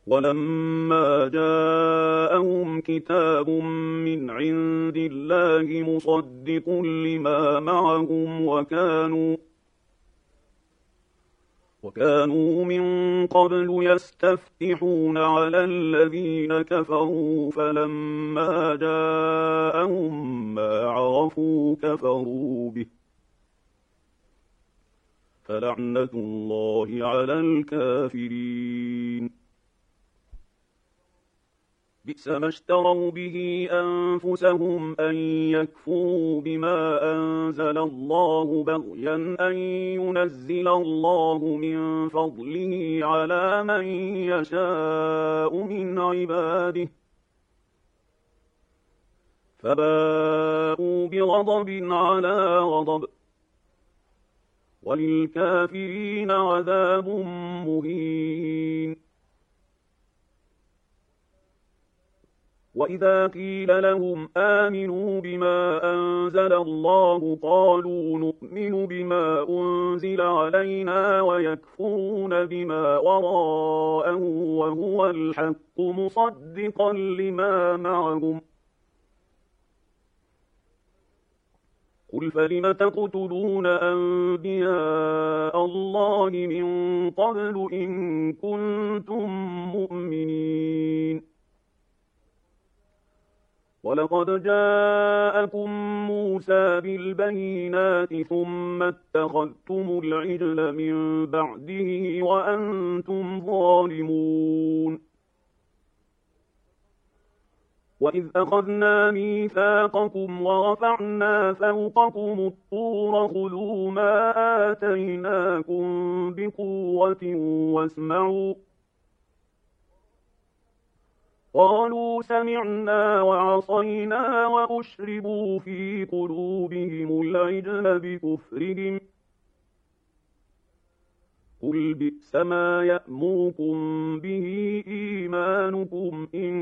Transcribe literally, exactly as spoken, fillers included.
ولما جاءهم كتاب من عند الله مصدق لما معهم وكانوا وكانوا من قبل يستفتحون على الذين كفروا فلما جاءهم ما عرفوا كفروا به فلعنة الله على الكافرين. بئس ما اشتروا به أنفسهم أن يكفروا بما أنزل الله بغيا أن ينزل الله من فضله على من يشاء من عباده فباءوا بغضب على غضب وللكافرين عذاب مهين. وإذا قيل لهم آمنوا بما أنزل الله قالوا نؤمن بما أنزل علينا ويكفرون بما وراءه وهو الحق مصدقا لما معهم قل فلم تقتلون أنبياء الله من قبل إن كنتم مؤمنين. ولقد جاءكم موسى بالبينات ثم اتخذتم العجل من بعده وأنتم ظالمون. وإذ أخذنا ميثاقكم ورفعنا فوقكم الطور خذوا ما آتيناكم بقوة واسمعوا قالوا سمعنا وعصينا وأشربوا في قلوبهم العجل بكفرهم قل بئس ما يأمركم به إيمانكم إن